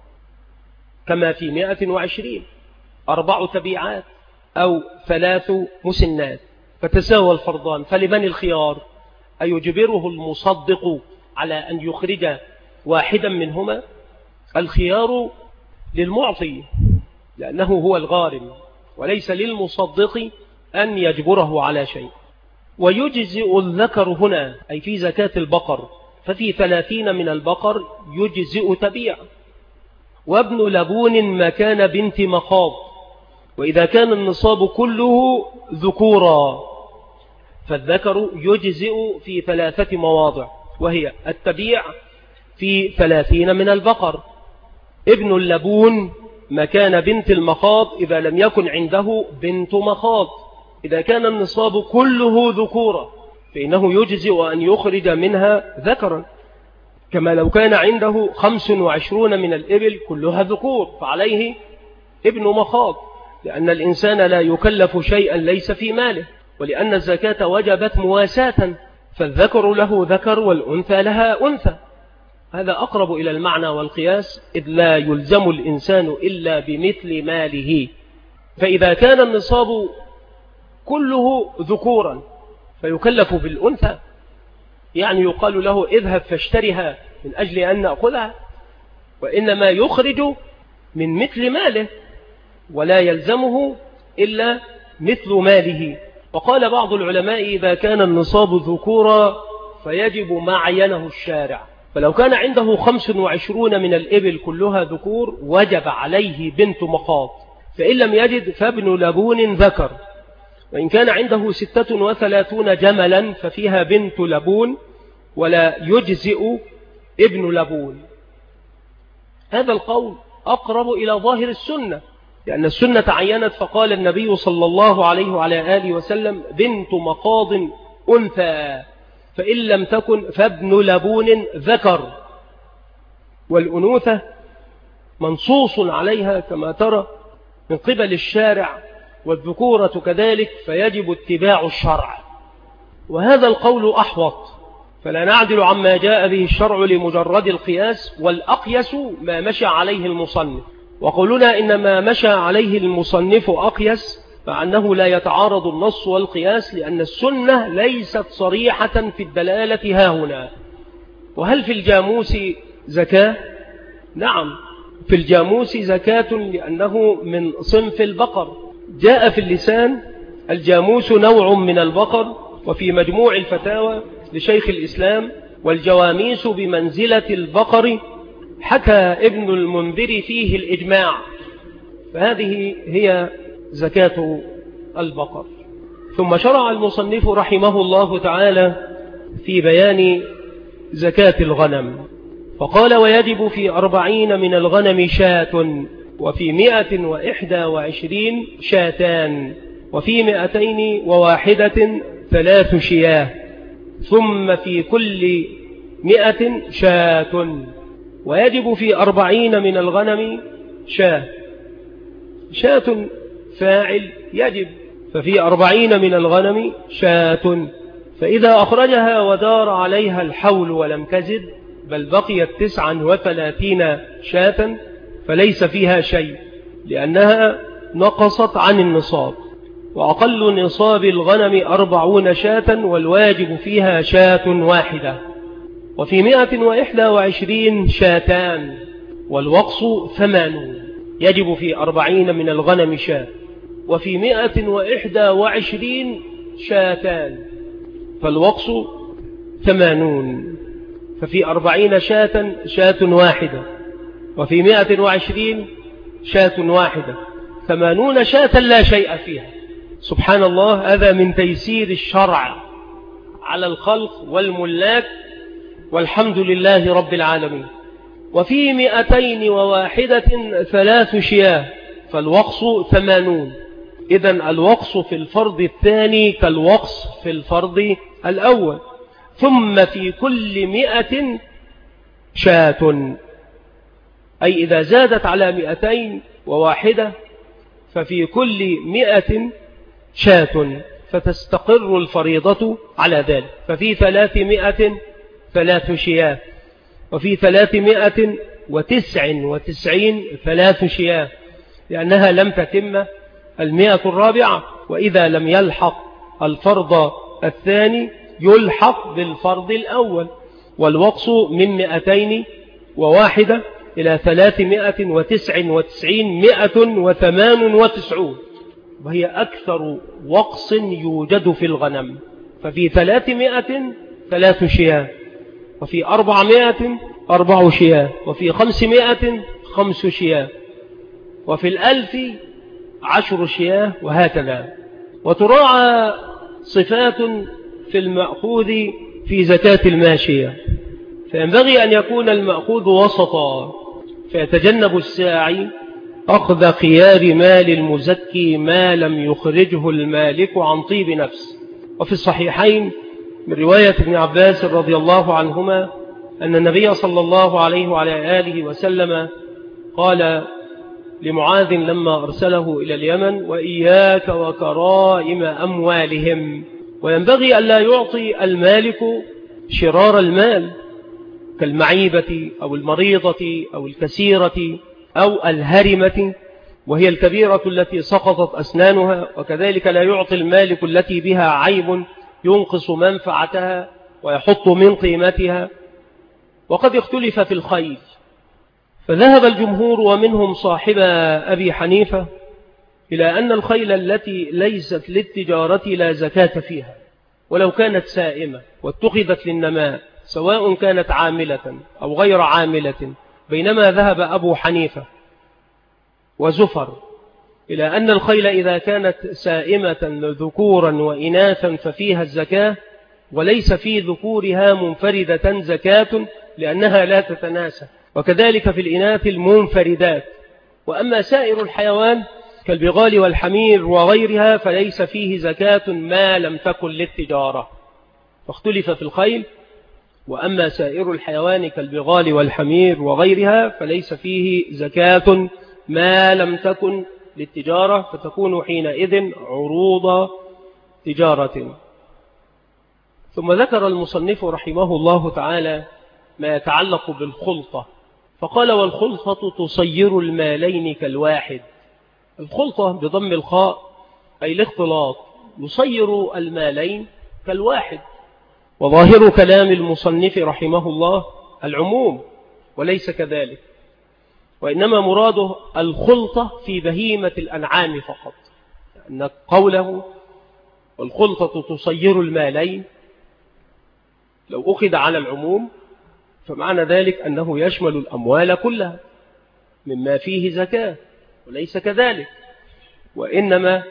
كما في 120 4 تبيعات أو 3 مسنات، فتساوى الفرضان، فلمن الخيار؟ أيجبره المصدق على أن يخرج واحدا منهما؟ الخيار للمعطي لأنه هو الغارم، وليس للمصدق أن يجبره على شيء. ويجزئ الذكر هنا أي في زكاة البقر، ففي 30 من البقر يجزئ تبيع. وابن لبون مكان بنت مخاض، وإذا كان النصاب كله ذكورا فالذكر يجزئ في 3 مواضع، وهي التبيع في 30 من البقر، ابن اللبون مكان بنت المخاض إذا لم يكن عنده بنت مخاض. إذا كان النصاب كله ذكورا فإنه يجزئ أن يخرج منها ذكرا، كما لو كان عنده 25 من الإبل كلها ذكور فعليه ابن مخاض، لأن الإنسان لا يكلف شيئا ليس في ماله، ولأن الزكاة وجبت مواساة، فالذكر له ذكر والأنثى لها أنثى. هذا أقرب إلى المعنى والقياس، إذ لا يلزم الإنسان إلا بمثل ماله. فإذا كان النصاب كله ذكورا فيكلف بالأنثى، يعني يقال له اذهب فاشترها من أجل أن نأخذها، وإنما يخرج من مثل ماله ولا يلزمه إلا مثل ماله. وقال بعض العلماء إذا كان النصاب ذكورا فيجب ما عينه الشارع، فلو كان عنده 25 من الإبل كلها ذكور وجب عليه بنت مخاض، فإن لم يجد فابن لبون ذكر، وإن كان عنده 36 جملا ففيها بنت لبون ولا يجزئ ابن لبون. هذا القول أقرب إلى ظاهر السنة، لأن السنة عينت فقال النبي صلى الله عليه وعلى آله وسلم بنت مخاض أنثى، فإن لم تكن فابن لبون ذكر، والأنوثة منصوص عليها كما ترى من قبل الشارع، والذكورة كذلك، فيجب اتباع الشرع. وهذا القول أحوط، فلا نعدل عما جاء به الشرع لمجرد القياس، والأقيس ما مشى عليه المصنف. وقولنا إنما مشى عليه المصنف أقيس مع أنه لا يتعارض النص والقياس، لأن السنة ليست صريحة في الدلالة هاهنا. وهل في الجاموس زكاة؟ نعم، في الجاموس زكاة لأنه من صنف البقر. جاء في اللسان الجاموس نوع من البقر، وفي مجموع الفتاوى لشيخ الإسلام والجواميس بمنزلة البقر، حكى ابن المنذر فيه الإجماع، فهذه هي زكاة البقر. ثم شرع المصنف رحمه الله تعالى في بيان زكاة الغنم، فقال ويجب في 40 من الغنم شاة، وفي 121 شاتان، وفي 201 3 شياه، ثم في كل 100 شاة. ويجب في 40 من الغنم شاة فاعل يجب، ففي 40 من الغنم شاة، فإذا أخرجها ودار عليها الحول ولم تزد بل بقيت 39 شاة فليس فيها شيء، لأنها نقصت عن النصاب. وأقل نصاب الغنم 40 شاة، والواجب فيها شاة واحدة. وفي 121 شاتان، والوقص 80. يجب في 40 من الغنم شاة، وفي 121 شاتان، فالوقص 80. ففي 40 شاة واحدة، وفي 120 شاة واحدة، 80 شاة لا شيء فيها. سبحان الله، هذا من تيسير الشرع على الخلق والملاك، والحمد لله رب العالمين. وفي 201 3 شياه، فالوقص 80. إذن الوقص في الفرض الثاني كالوقص في الفرض الأول. ثم في كل 100 شاة، أي إذا زادت على 201 ففي كل 100 شاة، فتستقر الفريضة على ذلك. ففي 300 3 شياه، وفي 399 3 شياه، لأنها لم تتم 104. وإذا لم يلحق الفرض الثاني يلحق بالفرض الأول. والوقص من 201 إلى 399 198، وهي أكثر وقص يوجد في الغنم. ففي 300 3 شياه، وفي 400 4 شياه، وفي 500 5 شياه، وفي 1000 10 شياه، وهكذا. وتراعى صفات في المأخوذ في زكاة الماشية، فينبغي أن يكون المأخوذ وسطا، فيتجنب الساعي أخذ خيار مال المزكي ما لم يخرجه المالك عن طيب نفس. وفي الصحيحين من رواية ابن عباس رضي الله عنهما أن النبي صلى الله عليه وعلى آله وسلم قال لمعاذ لما أرسله إلى اليمن: وإياك وكرائم أموالهم. وينبغي أن لا يعطي المالك شرار المال كالمعيبة أو المريضة أو الكسيرة أو الهرمة، وهي الكبيرة التي سقطت أسنانها. وكذلك لا يعطي المالك التي بها عيب ينقص منفعتها ويحط من قيمتها. وقد اختلف في الخيل، فذهب الجمهور ومنهم صاحب أبي حنيفة إلى أن الخيل التي ليست للتجارة لا زكاة فيها ولو كانت سائمة واتخذت للنماء، سواء كانت عاملة أو غير عاملة. بينما ذهب أبو حنيفة وزفر إلى أن الخيل إذا كانت سائمة ذكورا وإناثا ففيها الزكاة، وليس في ذكورها منفردة زكاة لأنها لا تتناسى، وكذلك في الإناث المنفردات. وأما سائر الحيوان كالبغال والحمير وغيرها فليس فيه زكاة ما لم تكن للتجارة، فاختلف في الخيل. وأما سائر الحيوان كالبغال والحمير وغيرها فليس فيه زكاة ما لم تكن للتجارة، فتكون حينئذ عروض تجارة. ثم ذكر المصنف رحمه الله تعالى ما يتعلق بالخلطة، فقال: والخلطة تصير المالين كالواحد. الخلطة بضم الخاء أي الاختلاط، يصير المالين كالواحد. وظاهر كلام المصنف رحمه الله العموم، وليس كذلك، وإنما مراده الخلطة في بهيمة الأنعام فقط. أن قوله والخلطة تصير المالين لو أخذ على العموم فمعنى ذلك أنه يشمل الأموال كلها مما فيه زكاة، وليس كذلك، وإنما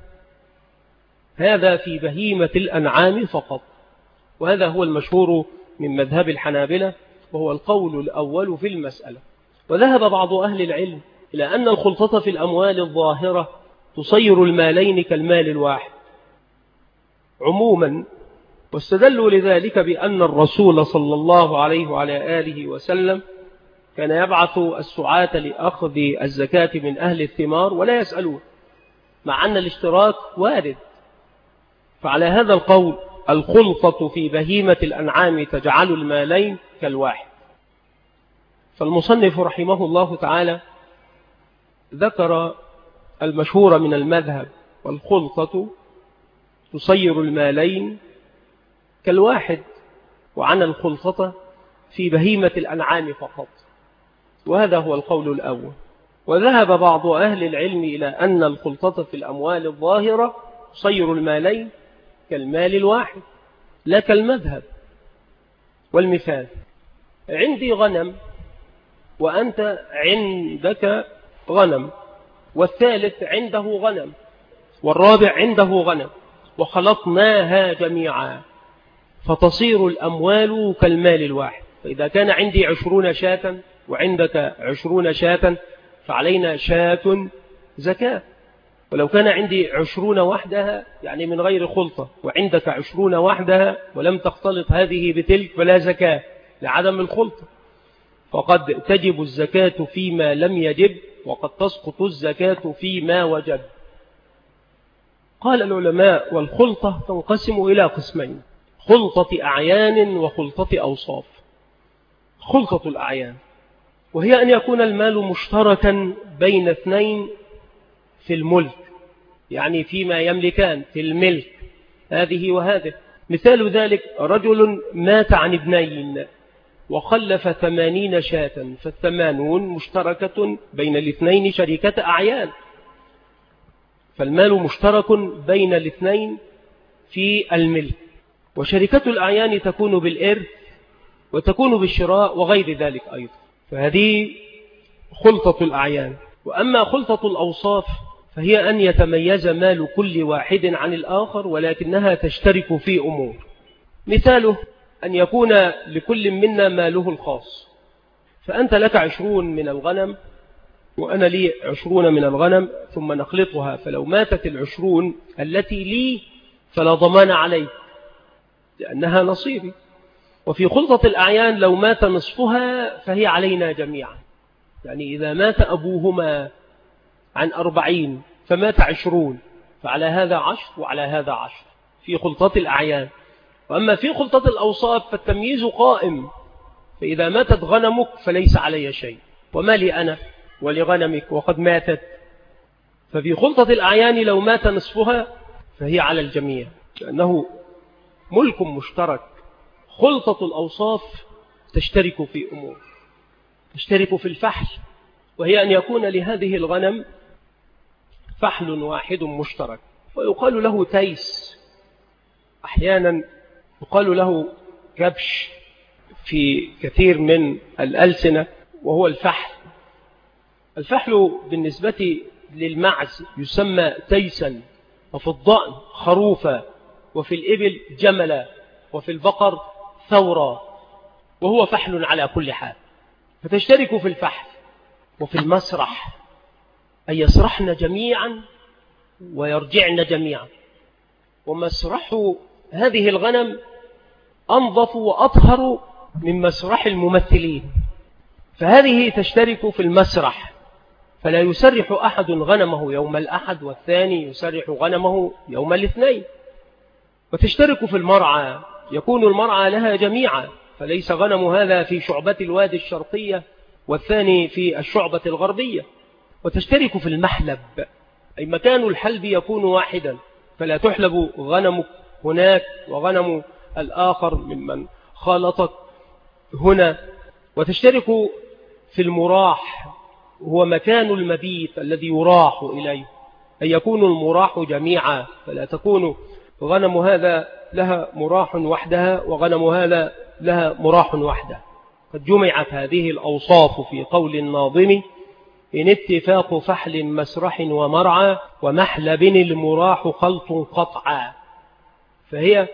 هذا في بهيمة الأنعام فقط. وهذا هو المشهور من مذهب الحنابلة، وهو القول الأول في المسألة. وذهب بعض أهل العلم إلى أن الخلطة في الأموال الظاهرة تصير المالين كالمال الواحد عموما، واستدلوا لذلك بأن الرسول صلى الله عليه وعلى آله وسلم كان يبعث السعاة لأخذ الزكاة من أهل الثمار ولا يسألون، مع أن الاشتراك وارد. فعلى هذا القول الخلطة في بهيمة الأنعام تجعل المالين كالواحد. فالمصنف رحمه الله تعالى ذكر المشهور من المذهب: والخلطة تصير المالين كالواحد، وعن الخلطة في بهيمة الأنعام فقط. وهذا هو القول الأول. وذهب بعض أهل العلم إلى أن الخلطة في الأموال الظاهرة تصير المالين كالمال الواحد لا كالمذهب. والمثال: عندي غنم وأنت عندك غنم، والثالث عنده غنم، والرابع عنده غنم، وخلطناها جميعا فتصير الأموال كالمال الواحد. فإذا كان عندي 20 شاة وعندك 20 شاة فعلينا شاة زكاة. ولو كان عندي 20 وحدها يعني من غير خلطة، وعندك 20 وحدها ولم تختلط هذه بتلك فلا زكاة لعدم الخلطة. فقد تجب الزكاة فيما لم يجب، وقد تسقط الزكاة فيما وجب. قال العلماء: والخلطة تنقسم إلى قسمين: خلطة أعيان وخلطة أوصاف. خلطة الأعيان وهي أن يكون المال مشتركا بين اثنين في الملك، يعني فيما يملكان في الملك، هذه وهذه. مثال ذلك: رجل مات عن ابنين وخلف 80 شاة، فالثمانون مشتركة بين الاثنين شركة أعيان، فالمال مشترك بين الاثنين في الملك. وشركة الأعيان تكون بالإرث وتكون بالشراء وغير ذلك أيضا، فهذه خلطة الأعيان. وأما خلطة الأوصاف فهي أن يتميز مال كل واحد عن الآخر ولكنها تشترك في أمور. مثاله أن يكون لكل منا ماله الخاص، فأنت لك 20 من الغنم وأنا لي 20 من الغنم، ثم نخلطها، فلو ماتت 20 التي لي فلا ضمان عليك لأنها نصيبي. وفي خلطة الأعيان لو مات نصفها فهي علينا جميعا، يعني إذا مات أبوهما عن 40 فمات 20 فعلى هذا 10 وعلى هذا 10 في خلطة الأعيان. وأما في خلطة الأوصاف فالتمييز قائم، فإذا ماتت غنمك فليس علي شيء، وما لي أنا ولغنمك وقد ماتت. ففي خلطة الأعيان لو مات نصفها فهي على الجميع لأنه ملك مشترك. خلطة الأوصاف تشترك في أمور، تشترك في الفحل، وهي أن يكون لهذه الغنم فحل واحد مشترك، ويقال له تيس، أحيانا يقال له كبش في كثير من الألسنة، وهو الفحل. الفحل بالنسبة للمعز يسمى تيسا، وفي الضأن خروفا، وفي الإبل جملا، وفي البقر ثورا، وهو فحل على كل حال. فتشترك في الفحل وفي المسرح، أي يسرحن جميعا ويرجعن جميعا. ومسرح هذه الغنم أنظف وأطهر من مسرح الممثلين، فهذه تشترك في المسرح، فلا يسرح أحد غنمه يوم الأحد والثاني يسرح غنمه يوم الاثنين. وتشترك في المرعى، يكون المرعى لها جميعا، فليس غنم هذا في شعبة الوادي الشرقية والثاني في الشعبة الغربية. وتشترك في المحلب، أي مكان الحلب يكون واحدا، فلا تحلب غنمك هناك وغنم الآخر ممن خالطت هنا. وتشترك في المراح، هو مكان المبيت الذي يراح إليه، أي يكون المراح جميعا، فلا تكون غنم هذا لها مراح وحدها وغنم هذا لها مراح وحدها. قد جمعت هذه الأوصاف في قول الناظم: إن اتفاق فحل مسرح ومرعى ومحلب المراح خلط قطعا. فهي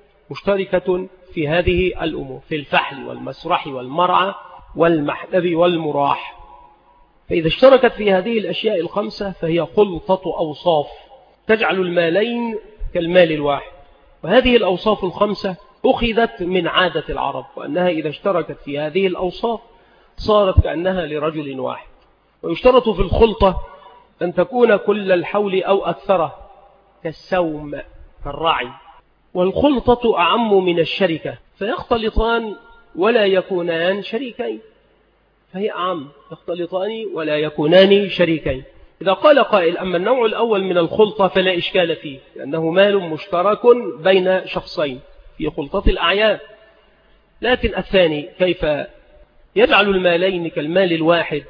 مشتركة في هذه الأمور، في الفحل والمسرح والمرعى والمحلب والمراح. فإذا اشتركت في هذه الأشياء الخمسة فهي خلطة أوصاف تجعل المالين كالمال الواحد. وهذه الأوصاف الخمسة أخذت من عادة العرب، وأنها إذا اشتركت في هذه الأوصاف صارت كأنها لرجل واحد. ويشترط في الخلطة أن تكون كل الحول أو أكثره، كالسوم كالرعي. والخلطة أعم من الشركة، فيختلطان ولا يكونان شريكين، فهي أعم، يختلطان ولا يكونان شريكين. إذا قال قائل: أما النوع الأول من الخلطة فلا إشكال فيه، لأنه مال مشترك بين شخصين في خلطة الأعيان. لكن الثاني كيف يجعل المالين كالمال الواحد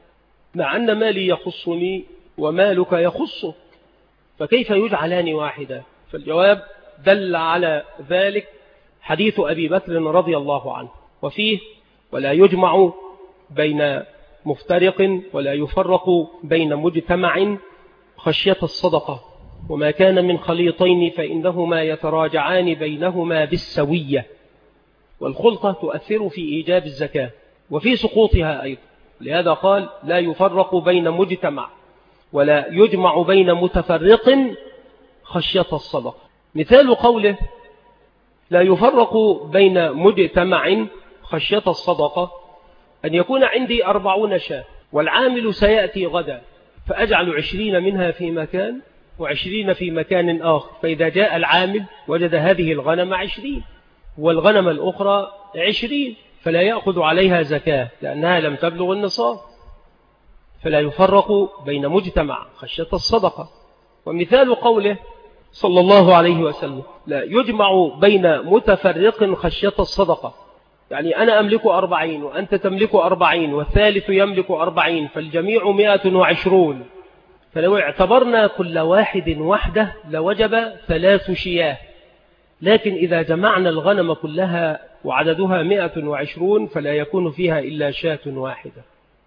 مع أن مالي يخصني ومالك يخصه، فكيف يجعلان واحدا؟ فالجواب دل على ذلك حديث أبي بكر رضي الله عنه، وفيه: ولا يجمع بين مفترق ولا يفرق بين مجتمع خشية الصدقة، وما كان من خليطين فإنهما يتراجعان بينهما بالسوية. والخلطة تؤثر في إيجاب الزكاة وفي سقوطها أيضا، لهذا قال: لا يفرق بين مجتمع ولا يجمع بين متفرق خشية الصدقة. مثال قوله: لا يفرق بين مجتمع خشية الصدقة، أن يكون عندي 40 شاة والعامل سيأتي غدا، فأجعل 20 منها في مكان و20 في مكان آخر، فإذا جاء العامل وجد هذه الغنم 20 والغنم الأخرى 20، فلا يأخذ عليها زكاة لأنها لم تبلغ النصاب، فلا يفرق بين مجتمع خشية الصدقة. ومثال قوله صلى الله عليه وسلم: لا يجمع بين متفرق خشية الصدقة، يعني أنا أملك 40 وأنت تملك 40 والثالث يملك 40 فالجميع 120، فلو اعتبرنا كل واحد وحده لوجب 3 شياه، لكن إذا جمعنا الغنم كلها وعددها 120 فلا يكون فيها إلا شاة واحدة،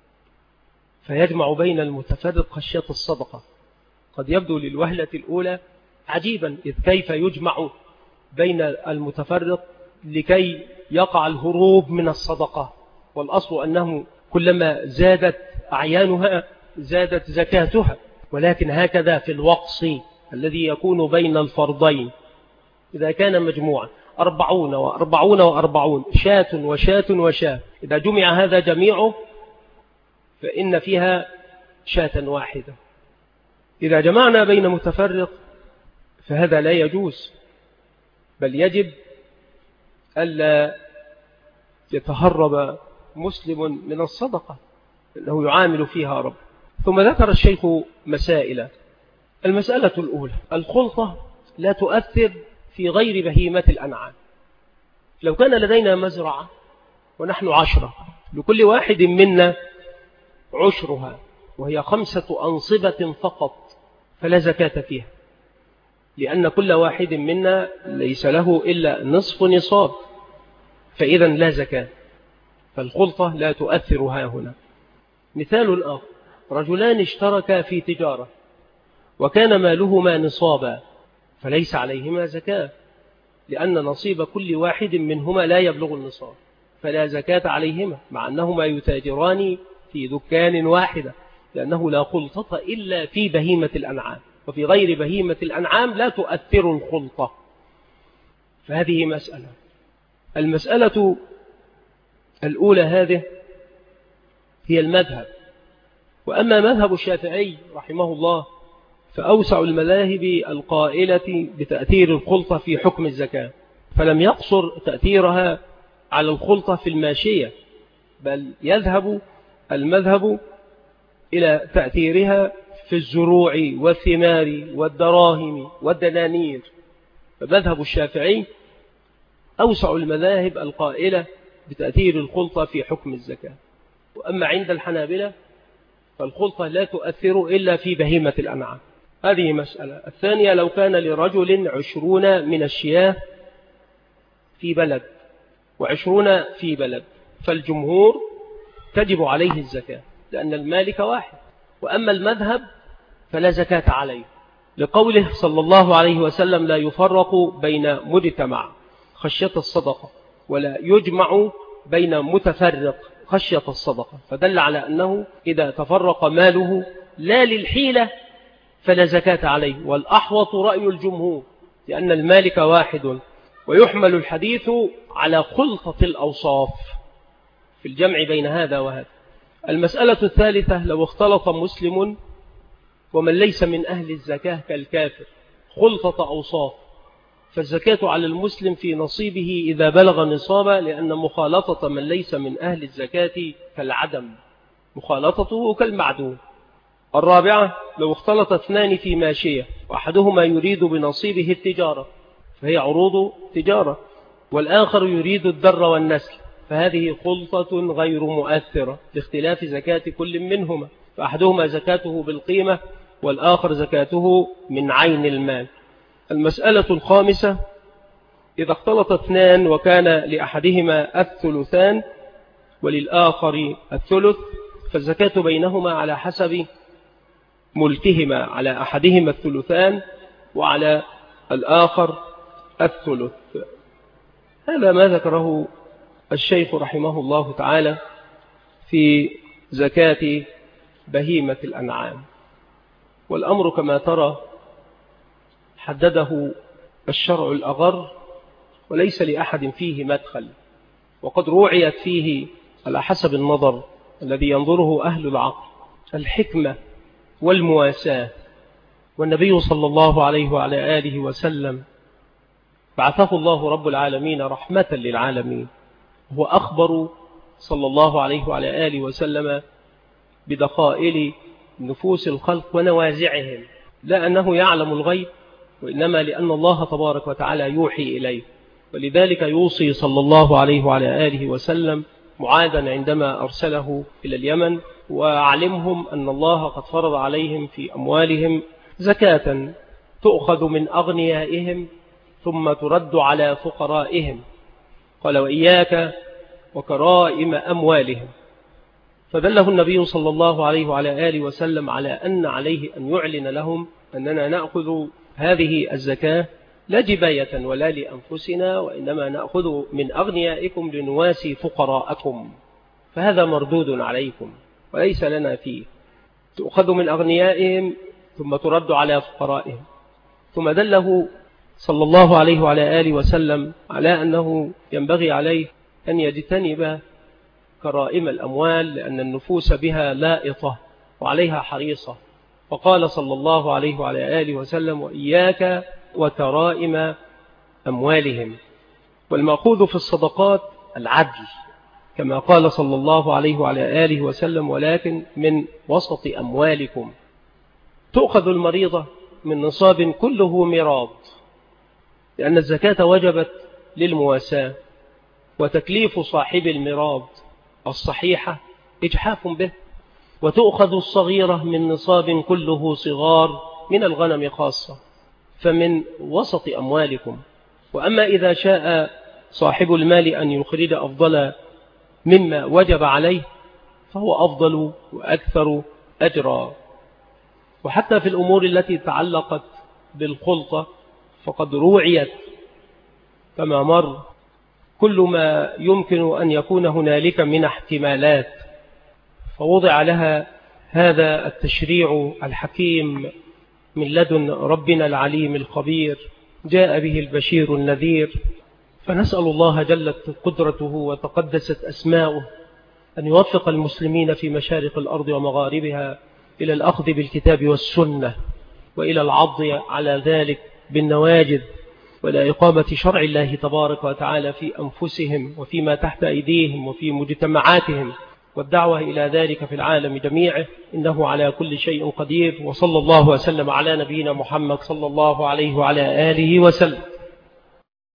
فيجمع بين المتفرق خشية الصدقة. قد يبدو للوهلة الأولى عجيبا، إذ كيف يجمع بين المتفرق لكي يقع الهروب من الصدقة، والأصل أنه كلما زادت أعيانها زادت زكاتها، ولكن هكذا في الوقص الذي يكون بين الفرضين إذا كان مجموعا 40 و40 و40 شاة وشاة وشاة، إذا جمع هذا جميعه فإن فيها شاة واحدة. إذا جمعنا بين متفرق فهذا لا يجوز، بل يجب ألا يتهرب مسلم من الصدقة لأنه يعامل فيها رب. ثم ذكر الشيخ مسائل. المسألة الأولى: الخلطة لا تؤثر في غير بهيمة الأنعام. لو كان لدينا مزرعة ونحن 10، لكل واحد منا عشرها وهي 5 أنصبة فقط، فلا زكاة فيها، لأن كل واحد منا ليس له إلا نصف نصاب، فإذا لا زكاة، فالخلطة لا تؤثر ها هنا. مثال آخر: رجلان اشتركا في تجارة وكان مالهما نصابا، فليس عليهما زكاة، لأن نصيب كل واحد منهما لا يبلغ النصاب، فلا زكاة عليهما، مع أنهما يتاجران في دكان واحدة، لأنه لا خلطة إلا في بهيمة الأنعام، وفي غير بهيمة الأنعام لا تؤثر الخلطة. فهذه مسألة. المسألة الأولى هذه هي المذهب. وأما مذهب الشافعي رحمه الله فأوسع المذاهب القائلة بتأثير الخلطة في حكم الزكاة، فلم يقصر تأثيرها على الخلطة في الماشية، بل يذهب المذهب إلى تأثيرها في الزروع والثمار والدراهم والدنانير. فمذهب الشافعي أوسع المذاهب القائلة بتأثير الخلطة في حكم الزكاة. وأما عند الحنابلة فالخلطة لا تؤثر إلا في بهيمة الأنعام. هذه مسألة. الثانية: لو كان لرجل 20 من الشياه في بلد و20 في بلد، فالجمهور تجب عليه الزكاة لأن المالك واحد. وأما المذهب فلا زكاة عليه، لقوله صلى الله عليه وسلم: لا يفرق بين مجتمع خشية الصدقة ولا يجمع بين متفرق خشية الصدقة، فدل على أنه إذا تفرق ماله لا للحيلة فلا زكاة عليه، والأحوط رأي الجمهور لأن المالك واحد. ويحمل الحديث على خلطة الأوصاف في الجمع بين هذا وهذا. المسألة الثالثة: لو اختلط مسلم ومن ليس من أهل الزكاة كالكافر خلطة أوصاف، فالزكاة على المسلم في نصيبه إذا بلغ نصابا، لأن مخالطة من ليس من أهل الزكاة كالعدم، مخالطته كالمعدوم. الرابعة: لو اختلط 2 في ماشية وأحدهما يريد بنصيبه التجارة فهي عروض تجارة، والآخر يريد الدر والنسل، فهذه خلطة غير مؤثرة لاختلاف زكاة كل منهما، فأحدهما زكاته بالقيمة والآخر زكاته من عين المال. المسألة الخامسة: إذا اختلط 2 وكان لأحدهما الثلثان وللآخر الثلث، فالزكاة بينهما على حسب ملكهما، على أحدهما الثلثان وعلى الآخر الثلث. هذا ما ذكره الشيخ رحمه الله تعالى في زكاة بهيمة الأنعام. والأمر كما ترى حدده الشرع الأغر وليس لأحد فيه مدخل، وقد روعيت فيه على حسب النظر الذي ينظره أهل العقل، الحكمة والمواساة. والنبي صلى الله عليه وعلى آله وسلم بعثه الله رب العالمين رحمة للعالمين، هو أخبر صلى الله عليه وعلى آله وسلم بدقائل نفوس الخلق ونوازعهم، لا أنه يعلم الغيب، وإنما لأن الله تبارك وتعالى يوحي إليه. ولذلك يوصي صلى الله عليه وعلى آله وسلم معاذا عندما أرسله إلى اليمن: وأعلمهم أن الله قد فرض عليهم في أموالهم زكاة تؤخذ من أغنيائهم ثم ترد على فقرائهم، قال: وإياك وكرائم أموالهم. فدله النبي صلى الله عليه وعلى آله وسلم على أن عليه أن يعلن لهم أننا نأخذ هذه الزكاة لا جباية ولا لأنفسنا، وإنما نأخذ من أغنيائكم لنواسي فقراءكم، فهذا مردود عليكم وليس لنا فيه. تؤخذ من أغنيائهم ثم ترد على فقرائهم. ثم دله صلى الله عليه وعلى آله وسلم على أنه ينبغي عليه أن يجتنب كرائم الأموال، لأن النفوس بها لائطة وعليها حريصة. فقال صلى الله عليه وعلى آله وسلم: وإياك وكرائم أموالهم. والمأخوذ في الصدقات العدل، كما قال صلى الله عليه وعلى آله وسلم: ولكن من وسط أموالكم. تؤخذ المريضة من نصاب كله ميراض، لأن الزكاة وجبت للمواساة، وتكليف صاحب الميراض الصحيحة إجحاف به. وتؤخذ الصغيرة من نصاب كله صغار من الغنم خاصة، فمن وسط أموالكم. وأما إذا شاء صاحب المال أن يخرج أفضل مما وجب عليه فهو أفضل وأكثر أجرا. وحتى في الأمور التي تعلقت بالخلطة فقد روعيت كما مر كل ما يمكن أن يكون هنالك من احتمالات، فوضع لها هذا التشريع الحكيم من لدن ربنا العليم الخبير، جاء به البشير النذير. فنسأل الله جلت قدرته وتقدست أسماؤه أن يوفق المسلمين في مشارق الأرض ومغاربها إلى الأخذ بالكتاب والسنة، وإلى العض على ذلك بالنواجذ، وإلى إقامة شرع الله تبارك وتعالى في أنفسهم وفيما تحت أيديهم وفي مجتمعاتهم، والدعوة إلى ذلك في العالم جميعه، إنه على كل شيء قدير. وصلى الله وسلم على نبينا محمد صلى الله عليه وعلى آله وسلم.